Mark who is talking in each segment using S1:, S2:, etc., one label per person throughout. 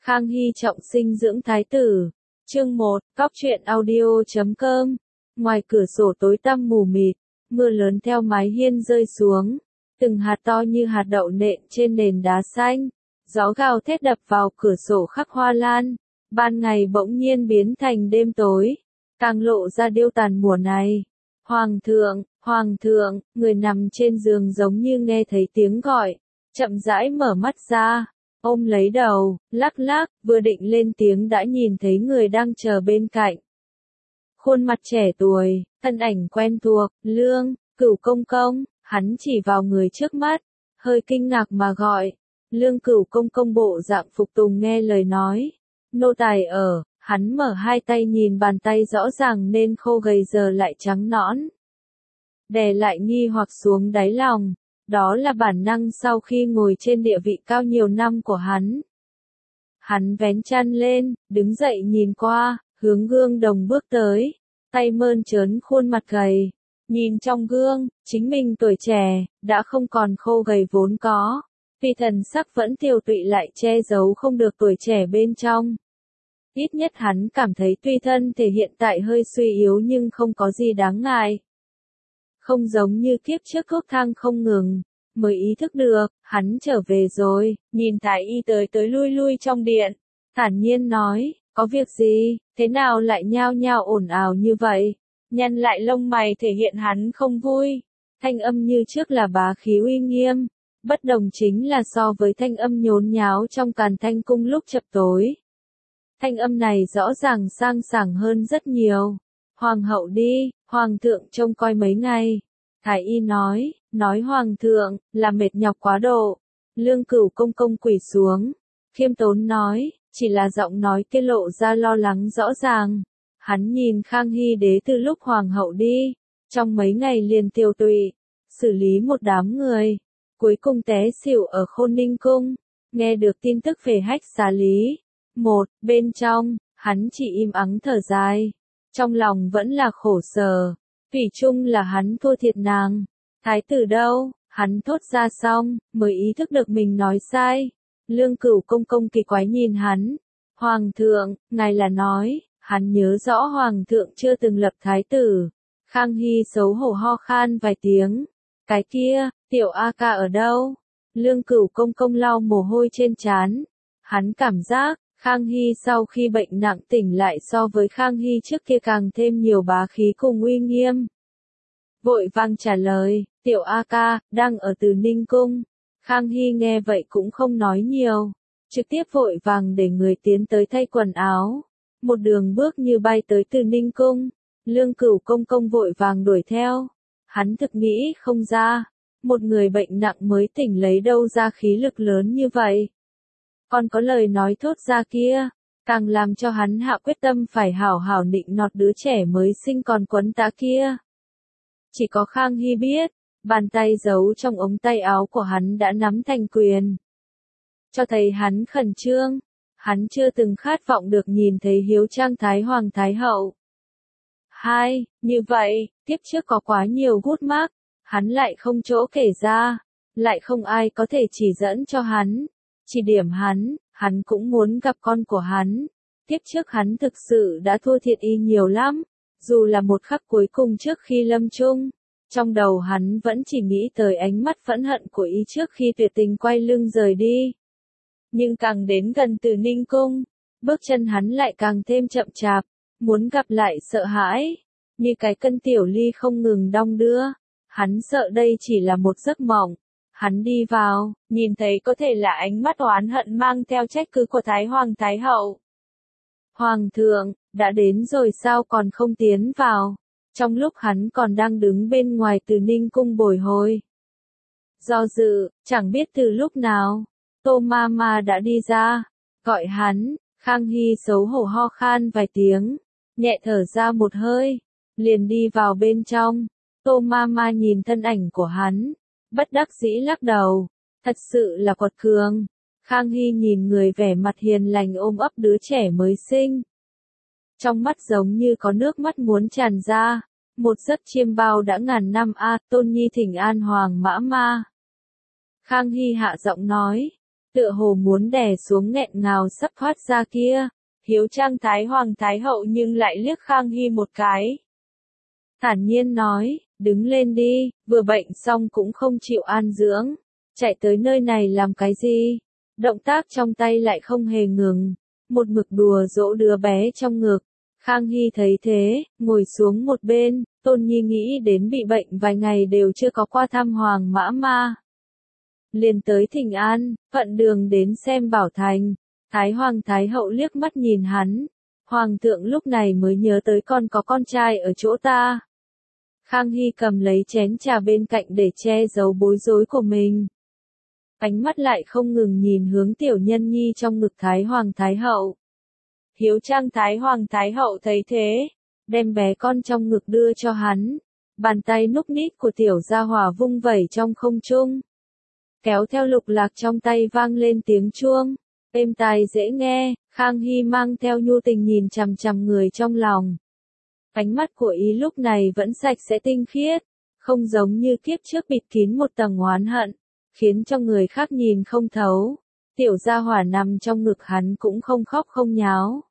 S1: Khang Hy trọng sinh dưỡng thái tử. Chương 1, Cóc truyện audio.com. Ngoài cửa sổ tối tăm mù mịt, mưa lớn theo mái hiên rơi xuống, từng hạt to như hạt đậu nện trên nền đá xanh. Gió gào thét đập vào cửa sổ khắc hoa lan, ban ngày bỗng nhiên biến thành đêm tối, càng lộ ra điêu tàn mùa này. Hoàng thượng, người nằm trên giường giống như nghe thấy tiếng gọi, chậm rãi mở mắt ra, ôm lấy đầu, lắc lắc, vừa định lên tiếng đã nhìn thấy người đang chờ bên cạnh. Khuôn mặt trẻ tuổi, thân ảnh quen thuộc, Lương Cửu công công, hắn chỉ vào người trước mắt, hơi kinh ngạc mà gọi. Lương Cửu công công bộ dạng phục tùng nghe lời nói. Nô tài ở, hắn mở hai tay nhìn bàn tay rõ ràng nên khô gầy giờ lại trắng nõn. Đè lại nghi hoặc xuống đáy lòng, đó là bản năng sau khi ngồi trên địa vị cao nhiều năm của hắn. Hắn vén chăn lên, đứng dậy nhìn qua, hướng gương đồng bước tới, tay mơn trớn khuôn mặt gầy. Nhìn trong gương, chính mình tuổi trẻ, đã không còn khô gầy vốn có. Vì thần sắc vẫn tiều tụy lại che giấu không được tuổi trẻ bên trong. Ít nhất hắn cảm thấy tuy thân thể hiện tại hơi suy yếu nhưng không có gì đáng ngại. Không giống như kiếp trước thuốc thang không ngừng, mới ý thức được, hắn trở về rồi, nhìn thái y tới lui lui trong điện, thản nhiên nói, có việc gì, thế nào lại nhao nhao ồn ào như vậy, nhăn lại lông mày thể hiện hắn không vui, thanh âm như trước là bá khí uy nghiêm. Bất đồng chính là so với thanh âm nhốn nháo trong Càn Thanh cung lúc chập tối. Thanh âm này rõ ràng sang sảng hơn rất nhiều. Hoàng hậu đi, hoàng thượng trông coi mấy ngày. Thái y nói hoàng thượng, là mệt nhọc quá độ. Lương Cửu công công quỳ xuống, khiêm tốn nói, chỉ là giọng nói kia lộ ra lo lắng rõ ràng. Hắn nhìn Khang Hy đế từ lúc hoàng hậu đi, trong mấy ngày liền tiêu tụy, xử lý một đám người. Cuối cùng té xỉu ở Khôn Ninh cung, nghe được tin tức về hách xá lý. Bên trong, hắn chỉ im ắng thở dài, trong lòng vẫn là khổ sở, thủy chung là hắn thua thiệt nàng. Thái tử đâu, hắn thốt ra xong, mới ý thức được mình nói sai. Lương Cửu công công kỳ quái nhìn hắn, hoàng thượng, ngài là nói, hắn nhớ rõ hoàng thượng chưa từng lập thái tử. Khang Hy xấu hổ ho khan vài tiếng. Cái kia, tiểu A ca ở đâu? Lương Cửu công công lau mồ hôi trên trán. Hắn cảm giác, Khang Hy sau khi bệnh nặng tỉnh lại so với Khang Hy trước kia càng thêm nhiều bá khí cùng uy nghiêm. Vội vang trả lời, tiểu A ca, đang ở Từ Ninh cung. Khang Hy nghe vậy cũng không nói nhiều, trực tiếp vội vàng để người tiến tới thay quần áo. Một đường bước như bay tới Từ Ninh cung, Lương Cửu công công vội vàng đuổi theo. Hắn thực nghĩ không ra, một người bệnh nặng mới tỉnh lấy đâu ra khí lực lớn như vậy. Còn có lời nói thốt ra kia, càng làm cho hắn hạ quyết tâm phải hảo hảo nịnh nọt đứa trẻ mới sinh còn quấn tá kia. Chỉ có Khang Hy biết, bàn tay giấu trong ống tay áo của hắn đã nắm thành quyền. Cho thấy hắn khẩn trương, hắn chưa từng khát vọng được nhìn thấy hiếu trang Thái Hoàng Thái Hậu. Như vậy, tiếp trước có quá nhiều gút mác, hắn lại không chỗ kể ra, lại không ai có thể chỉ dẫn cho hắn, chỉ điểm hắn cũng muốn gặp con của hắn. Tiếp trước hắn thực sự đã thua thiệt y nhiều lắm, dù là một khắc cuối cùng trước khi lâm chung, trong đầu hắn vẫn chỉ nghĩ tới ánh mắt phẫn hận của y trước khi tuyệt tình quay lưng rời đi. Nhưng càng đến gần Từ Ninh cung, bước chân hắn lại càng thêm chậm chạp, muốn gặp lại sợ hãi. Như cái cân tiểu ly không ngừng đong đưa, hắn sợ đây chỉ là một giấc mộng. Hắn đi vào, nhìn thấy có thể là ánh mắt oán hận mang theo trách cứ của Thái Hoàng Thái Hậu. Hoàng thượng, đã đến rồi sao còn không tiến vào? Trong lúc hắn còn đang đứng bên ngoài Từ Ninh cung bồi hồi. Do dự, chẳng biết từ lúc nào, Tô Mama đã đi ra, gọi hắn. Khang Hy xấu hổ ho khan vài tiếng, nhẹ thở ra một hơi, liền đi vào bên trong. Tô Mama nhìn thân ảnh của hắn, bất đắc dĩ lắc đầu, thật sự là quật cường. Khang Hy nhìn người vẻ mặt hiền lành ôm ấp đứa trẻ mới sinh. Trong mắt giống như có nước mắt muốn tràn ra, một giấc chiêm bao đã ngàn năm Tôn Nhi thỉnh an Hoàng Mã Ma. Khang Hy hạ giọng nói, tựa hồ muốn đè xuống nghẹn ngào sắp thoát ra kia. Hiếu trang Thái Hoàng Thái Hậu nhưng lại liếc Khang Hy một cái. Thản nhiên nói, đứng lên đi, vừa bệnh xong cũng không chịu an dưỡng. Chạy tới nơi này làm cái gì? Động tác trong tay lại không hề ngừng. Một mực đùa dỗ đứa bé trong ngực. Khang Hy thấy thế, ngồi xuống một bên, Tôn Nhi nghĩ đến bị bệnh vài ngày đều chưa có qua thăm Hoàng Mã Ma. Liền tới thỉnh an, thuận đường đến xem Bảo Thành. Thái Hoàng Thái Hậu liếc mắt nhìn hắn. Hoàng thượng lúc này mới nhớ tới con có con trai ở chỗ ta. Khang Hy cầm lấy chén trà bên cạnh để che giấu bối rối của mình. Ánh mắt lại không ngừng nhìn hướng tiểu nhân nhi trong ngực Thái Hoàng Thái Hậu. Hiếu trang Thái Hoàng Thái Hậu thấy thế, đem bé con trong ngực đưa cho hắn. Bàn tay núc nít của tiểu gia hỏa vung vẩy trong không trung. Kéo theo lục lạc trong tay vang lên tiếng chuông. Êm tai dễ nghe, Khang Hy mang theo nhu tình nhìn chằm chằm người trong lòng. Ánh mắt của y lúc này vẫn sạch sẽ tinh khiết, không giống như kiếp trước bịt kín một tầng oán hận, khiến cho người khác nhìn không thấu. Tiểu gia hỏa nằm trong ngực hắn cũng không khóc không nháo.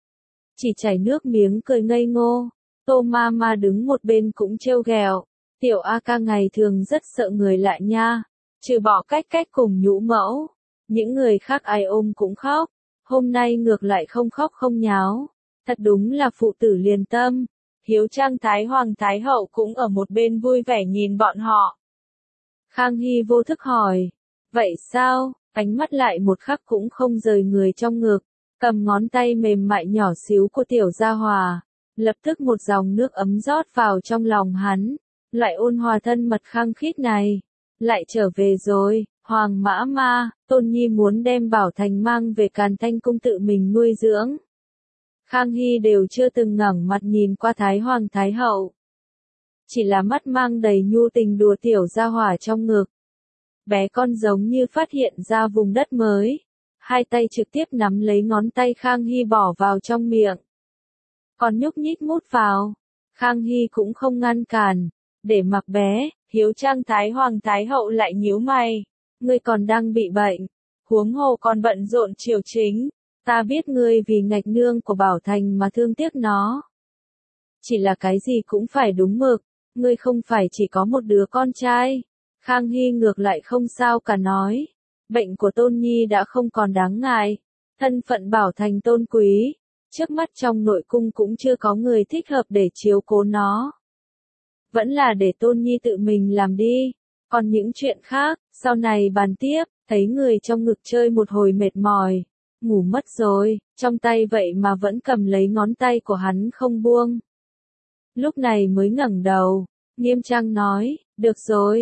S1: Chỉ chảy nước miếng cười ngây ngô. Tô Mama đứng một bên cũng trêu ghẹo. Tiểu A ca ngày thường rất sợ người lạ nha. Trừ bỏ cách cùng nhũ mẫu. Những người khác ai ôm cũng khóc. Hôm nay ngược lại không khóc không nháo. Thật đúng là phụ tử liền tâm. Hiếu trang Thái Hoàng Thái Hậu cũng ở một bên vui vẻ nhìn bọn họ. Khang Hy vô thức hỏi. Vậy sao? Ánh mắt lại một khắc cũng không rời người trong ngực. Cầm ngón tay mềm mại nhỏ xíu của tiểu gia hòa. Lập tức một dòng nước ấm rót vào trong lòng hắn. Lại ôn hòa thân mật khăng khít này. Lại trở về rồi, Hoàng Mã Ma, Tôn Nhi muốn đem Bảo Thành mang về Càn Thanh Cung tự mình nuôi dưỡng. Khang Hy đều chưa từng ngẩng mặt nhìn qua Thái Hoàng Thái Hậu. Chỉ là mắt mang đầy nhu tình đùa tiểu gia hỏa trong ngực. Bé con giống như phát hiện ra vùng đất mới. Hai tay trực tiếp nắm lấy ngón tay Khang Hy bỏ vào trong miệng. Còn nhúc nhích mút vào. Khang Hy cũng không ngăn cản. Để mặc bé, Hiếu trang Thái Hoàng Thái Hậu lại nhíu mày. Ngươi còn đang bị bệnh. Huống hồ còn bận rộn triều chính. Ta biết ngươi vì ngạch nương của Bảo Thành mà thương tiếc nó. Chỉ là cái gì cũng phải đúng mực. Ngươi không phải chỉ có một đứa con trai. Khang Hy ngược lại không sao cả nói. Bệnh của Tôn Nhi đã không còn đáng ngại. Thân phận Bảo Thành tôn quý. Trước mắt trong nội cung cũng chưa có người thích hợp để chiếu cố nó. Vẫn là để Tôn Nhi tự mình làm đi. Còn những chuyện khác, sau này bàn tiếp. Thấy người trong ngực chơi một hồi mệt mỏi. Ngủ mất rồi, trong tay vậy mà vẫn cầm lấy ngón tay của hắn không buông. Lúc này mới ngẩng đầu, nghiêm trang nói, được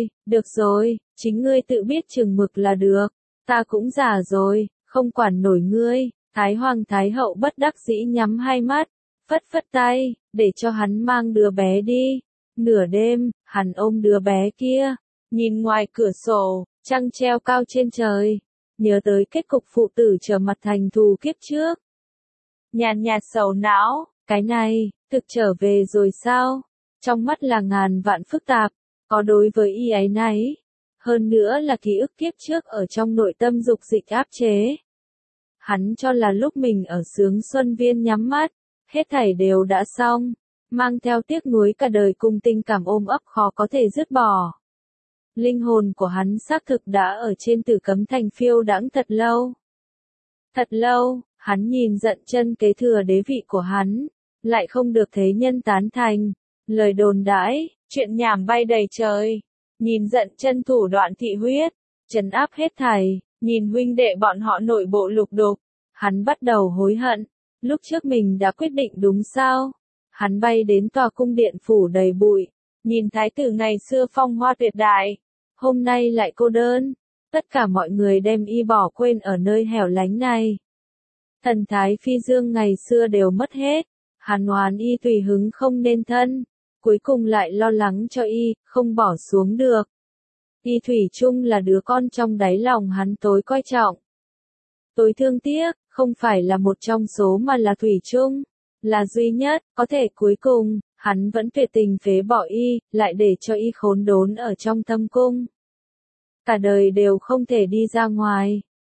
S1: rồi, chính ngươi tự biết chừng mực là được, ta cũng già rồi, không quản nổi ngươi. Thái Hoàng Thái Hậu bất đắc dĩ nhắm hai mắt, phất phất tay, để cho hắn mang đứa bé đi. Nửa đêm, hắn ôm đứa bé kia, nhìn ngoài cửa sổ, trăng treo cao trên trời. Nhớ tới kết cục phụ tử trở mặt thành thù kiếp trước. Nhàn nhạt sầu não, cái này, thực trở về rồi sao? Trong mắt là ngàn vạn phức tạp, có đối với y ấy nấy. Hơn nữa là ký ức kiếp trước ở trong nội tâm dục dịch áp chế. Hắn cho là lúc mình ở Sướng Xuân Viên nhắm mắt, hết thảy đều đã xong, mang theo tiếc nuối cả đời cùng tình cảm ôm ấp khó có thể dứt bỏ. Linh hồn của hắn xác thực đã ở trên Tử Cấm Thành phiêu đãng thật lâu. Thật lâu, hắn nhìn Dận Chân kế thừa đế vị của hắn, lại không được thế nhân tán thành. Lời đồn đãi, chuyện nhảm bay đầy trời. Nhìn Dận Chân thủ đoạn thị huyết, trấn áp hết thảy, nhìn huynh đệ bọn họ nội bộ lục đục, hắn bắt đầu hối hận. Lúc trước mình đã quyết định đúng sao? Hắn bay đến tòa cung điện phủ đầy bụi, nhìn thái tử ngày xưa phong hoa tuyệt đại. Hôm nay lại cô đơn, tất cả mọi người đem y bỏ quên ở nơi hẻo lánh này. Thần thái phi dương ngày xưa đều mất hết, hắn oán y tùy hứng không nên thân, cuối cùng lại lo lắng cho y, không bỏ xuống được. Y thủy chung là đứa con trong đáy lòng hắn tối coi trọng. Tối thương tiếc, không phải là một trong số mà là thủy chung, là duy nhất, có thể cuối cùng, hắn vẫn tuyệt tình phế bỏ y, lại để cho y khốn đốn ở trong thâm cung. Cả đời đều không thể đi ra ngoài.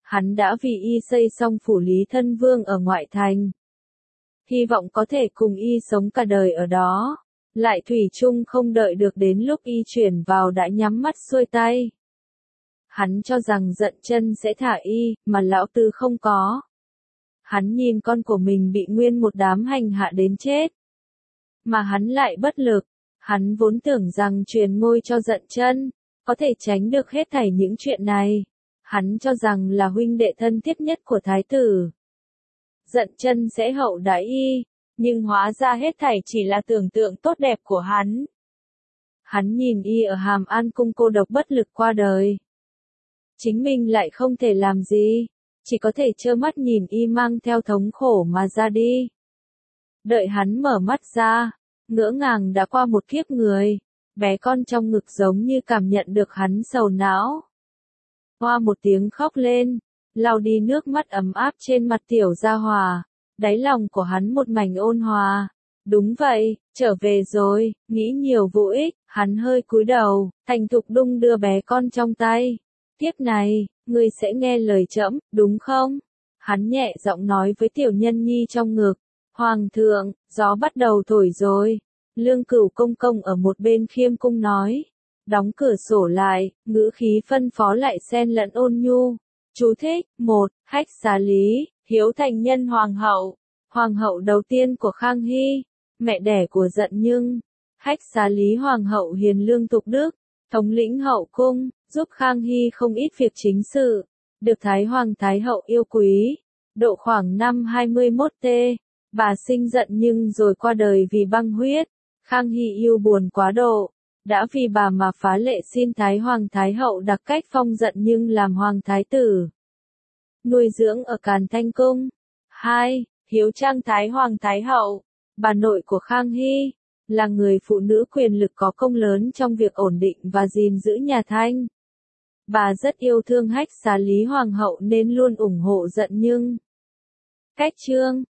S1: Hắn đã vì y xây xong phủ Lý Thân Vương ở ngoại thành. Hy vọng có thể cùng y sống cả đời ở đó. Lại thủy chung không đợi được đến lúc y chuyển vào đã nhắm mắt xuôi tay. Hắn cho rằng Dận Chân sẽ thả y, mà lão Tư không có. Hắn nhìn con của mình bị nguyên một đám hành hạ đến chết. Mà hắn lại bất lực. Hắn vốn tưởng rằng truyền ngôi cho Dận Chân, có thể tránh được hết thảy những chuyện này. Hắn cho rằng là huynh đệ thân thiết nhất của thái tử. Dận Chân sẽ hậu đãi y, nhưng hóa ra hết thảy chỉ là tưởng tượng tốt đẹp của hắn. Hắn nhìn y ở Hàm An cung cô độc bất lực qua đời. Chính mình lại không thể làm gì, chỉ có thể trơ mắt nhìn y mang theo thống khổ mà ra đi. Đợi hắn mở mắt ra, ngỡ ngàng đã qua một kiếp người, bé con trong ngực giống như cảm nhận được hắn sầu não. Hoa một tiếng khóc lên, lau đi nước mắt ấm áp trên mặt tiểu gia hòa, đáy lòng của hắn một mảnh ôn hòa. Đúng vậy, trở về rồi, nghĩ nhiều vô ích, hắn hơi cúi đầu, thành thục đung đưa bé con trong tay. Tiếp này, ngươi sẽ nghe lời trẫm, đúng không? Hắn nhẹ giọng nói với tiểu nhân nhi trong ngực. Hoàng thượng, gió bắt đầu thổi rồi. Lương Cửu công công ở một bên khiêm cung nói. Đóng cửa sổ lại, ngữ khí phân phó lại xen lẫn ôn nhu. Chú thích, 1. Hách Xá Lý, hiếu thành nhân hoàng hậu. Hoàng hậu đầu tiên của Khang Hy, mẹ đẻ của Dận Nhưng. Hách Xá Lý hoàng hậu hiền lương tục đức, thống lĩnh hậu cung, giúp Khang Hy không ít việc chính sự, được Thái Hoàng Thái hậu yêu quý. Độ khoảng năm 21t, bà sinh Dận Nhưng rồi qua đời vì băng huyết. Khang Hy yêu buồn quá độ, đã vì bà mà phá lệ xin Thái Hoàng Thái hậu đặc cách phong Dận Nhưng làm hoàng thái tử. Nuôi dưỡng ở Càn Thanh cung. 2. Hiếu Trang Thái Hoàng Thái hậu, bà nội của Khang Hy, là người phụ nữ quyền lực có công lớn trong việc ổn định và gìn giữ nhà Thanh. Bà rất yêu thương Hách Xá Lý hoàng hậu nên luôn ủng hộ Dận Nhưng. Cách chương